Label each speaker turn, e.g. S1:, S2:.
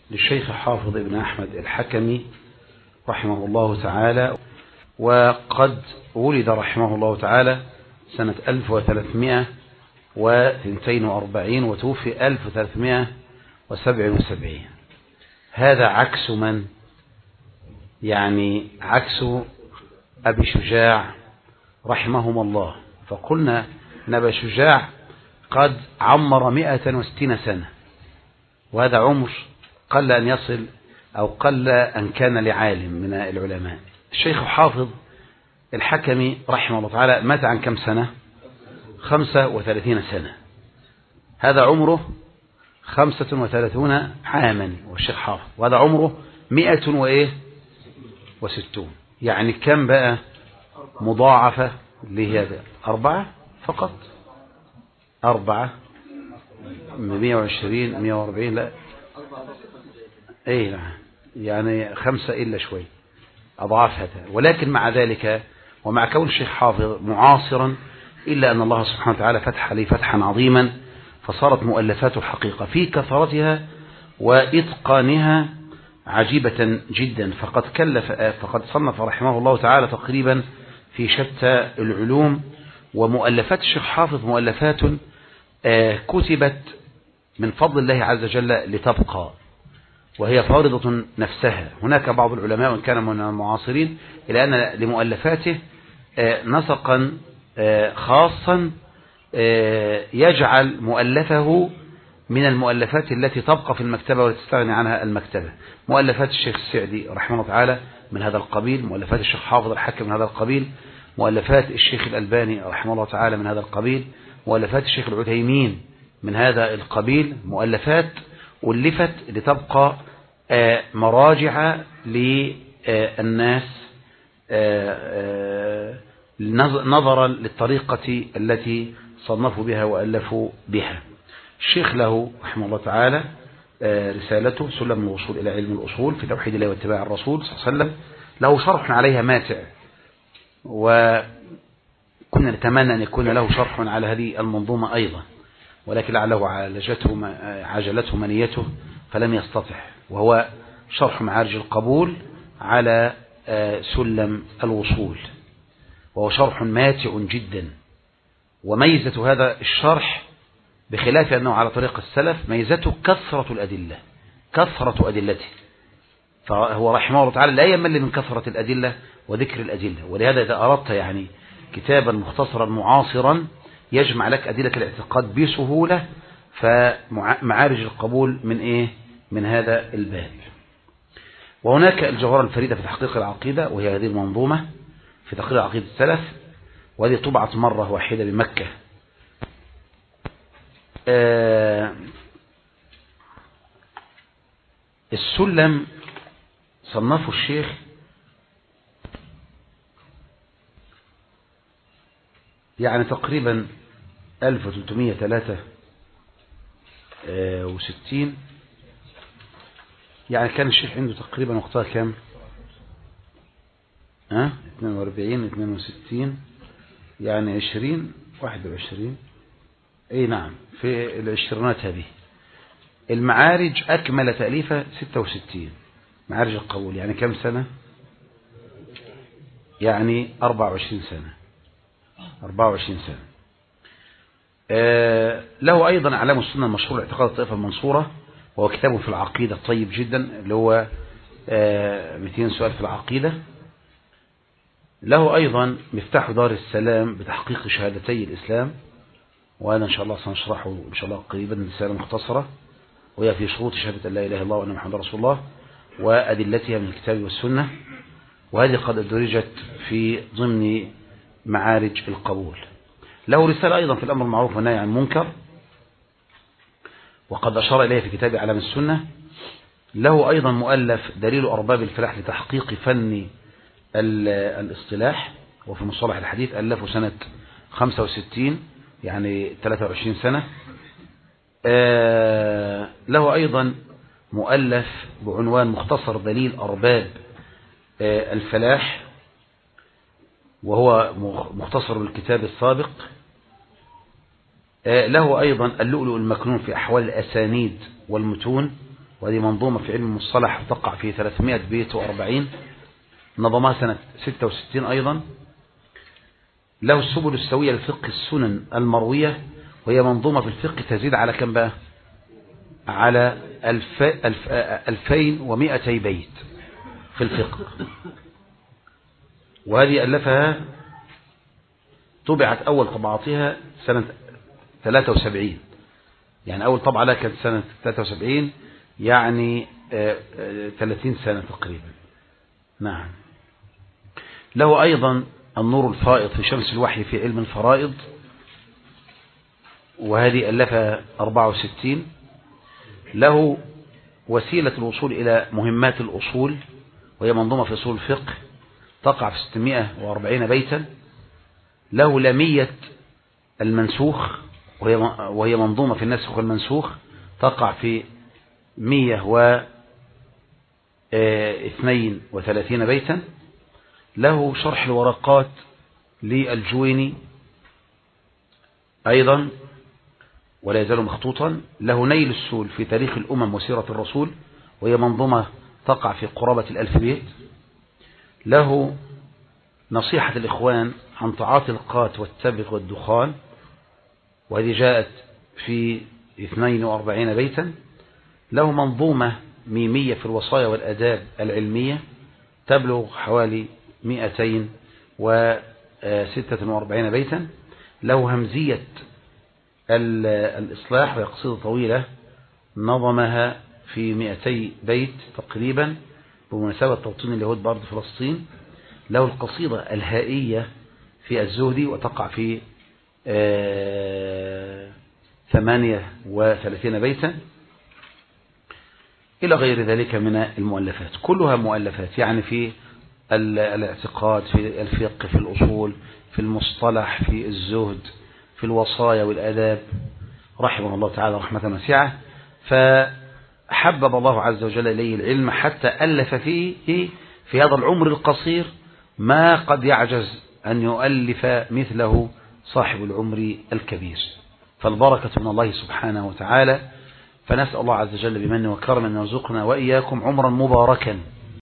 S1: للشيخ حافظ ابن أحمد الحكمي رحمه الله تعالى، وقد ولد رحمه الله تعالى سنة 1342 وتوفي 1377. هذا عكس من؟ يعني عكس أبي شجاع رحمهم الله. فقلنا أن أبا شجاع قد عمر 160 سنة، وهذا عمر قل أن يصل أو قل أن كان لعالم من العلماء. الشيخ حافظ الحكمي رحمه الله تعالى مات عن كم سنة؟ 35 سنة. هذا عمره 35 عاما والشيخ حافظ، وهذا عمره 160. يعني كم بقى مضاعفة لهذا؟ 4 فقط، 4 120 140 لا ايه، يعني 5 إلا شوي أضعاف هذا. ولكن مع ذلك ومع كون الشيخ حافظ معاصرا إلا أن الله سبحانه وتعالى فتح عليه فتحا عظيما، فصارت مؤلفاته الحقيقة في كثرتها وإتقانها عجيبة جدا. فقد صنف رحمه الله تعالى تقريبا في شتى العلوم. ومؤلفات الشيخ حافظ مؤلفات كتبت من فضل الله عز وجل لتبقى، وهي فارضة نفسها. هناك بعض العلماء وإن كان من المعاصرين إلى أن لمؤلفاته نسقا خاصا يجعل مؤلفه من المؤلفات التي تبقى في المكتبة ولا تستغني عنها المكتبة. مؤلفات الشيخ السعدي رحمه الله تعالى من هذا القبيل، مؤلفات الشيخ حافظ الحكم من هذا القبيل، مؤلفات الشيخ الألباني رحمه الله تعالى من هذا القبيل، مؤلفات الشيخ العثيمين من هذا القبيل. مؤلفات ألفت لتبقى مراجع للناس نظرا للطريقة التي صنفوا بها وألفوا بها. الشيخ له رحمه الله تعالى رسالته سلم الوصول إلى علم الأصول في توحيد الله واتباع الرسول صلى الله عليه وسلم، له شرح عليها ماتع، وكنا نتمنى أن يكون له شرح على هذه المنظومة أيضا، ولكن لعله عجلته منيته فلم يستطع، وهو شرح معارج القبول على سلم الوصول، وهو شرح ماتع جدا. وميزة هذا الشرح بخلاف أنه على طريق السلف ميزته كثرة الأدلة، كثرة أدلته، فهو رحمه الله تعالى لا يمل من كثرة الأدلة وذكر الأدلة. ولهذا إذا أردت يعني كتابا مختصرا معاصرا يجمع لك أدلة الاعتقاد بسهولة، فمعارج القبول من هذا الباب. وهناك الجوهرة الفريدة في تحقيق العقيدة، وهي هذه المنظومة في تحقيق عقيدة السلف، وهذه طبعت مرة واحدة بمكة. السلم صنفه الشيخ يعني تقريبا 1363، يعني كان الشيخ عنده تقريبا وقتها كام؟ 42 62 يعني 20 21 اي نعم في العشرينات هذه. المعارج أكمل تأليفه 66 معارج القبول، يعني كم سنة؟ يعني 24 سنة 24 سنة. له أيضا أعلام السنة المشهور اعتقاد الطائفة المنصورة، وهو كتابه في العقيدة طيب جدا اللي هو 200 سؤال في العقيدة. له أيضا مفتاح دار السلام بتحقيق شهادتي الإسلام، وأنا إن شاء الله سنشرحه إن شاء الله قريبا رسالة مختصرة، وهي في شروط شهادة لا إله إلا الله وأن محمد رسول الله وأدلتها من الكتاب والسنة، وهذه قد أدرجت في ضمن معارج القبول. له رسالة أيضا في الأمر المعروف والنهي عن المنكر، وقد أشار إليه في كتاب أعلام السنة. له أيضا مؤلف دليل أرباب الفلاح لتحقيق فن الاصطلاح، وفي مصطلح الحديث ألفه سنة 65 يعني 23 سنة. له أيضا مؤلف بعنوان مختصر دليل أرباب الفلاح، وهو مختصر الكتاب السابق. له أيضا اللؤلؤ المكنون في أحوال الأسانيد والمتون، وهذه منظومة في علم المصطلح تقع في 300 بيت و40، نظمها سنة 66 أيضا. له السبل السوية لفقه السنن المروية، وهي منظومة في الفقه تزيد على كم بقى؟ على 2200 بيت في الفقه. وهذه ألفها طبعت أول طبعاتها سنة 73، يعني أول طبعة لها كانت سنة 73، يعني 30 سنة تقريبا. نعم. له أيضا النور الفائض في شمس الوحي في علم الفرائض، وهذه ألفها 64. له وسيلة الوصول إلى مهمات الأصول، وهي منظومة في أصول الفقه تقع في 640 بيتا. له لمية المنسوخ، وهي منظومة في النسخ والمنسوخ تقع في 132 بيتا. له شرح الورقات للجويني أيضا ولا يزال مخطوطا. له نيل السول في تاريخ الأمم وسيرة الرسول، وهي منظومة تقع في قرابة 1000 بيت. له نصيحة الإخوان عن تعاطي القات والتبغ والدخان، وهذه جاءت في 42 بيتا. له منظومة ميمية في الوصايا والأداب العلمية تبلغ حوالي 246 بيتا. له همزية الإصلاح، وهي قصيدة طويلة نظمها في 200 بيت تقريبا بمناسبة توطين اليهود بأرض فلسطين. له القصيدة الهائية في الزهدي وتقع في 38 بيتا، إلى غير ذلك من المؤلفات، كلها مؤلفات يعني في الاعتقاد، في الفقه، في الأصول، في المصطلح، في الزهد، في الوصايا والآداب، رحمه الله تعالى رحمة واسعة. فحبب الله عز وجل إليه العلم حتى ألف فيه في هذا العمر القصير ما قد يعجز أن يؤلف مثله صاحب العمر الكبير، فالبركة من الله سبحانه وتعالى. فنسأل الله عز وجل بمنه وكرمه أن يرزقنا وإياكم عمرا مباركا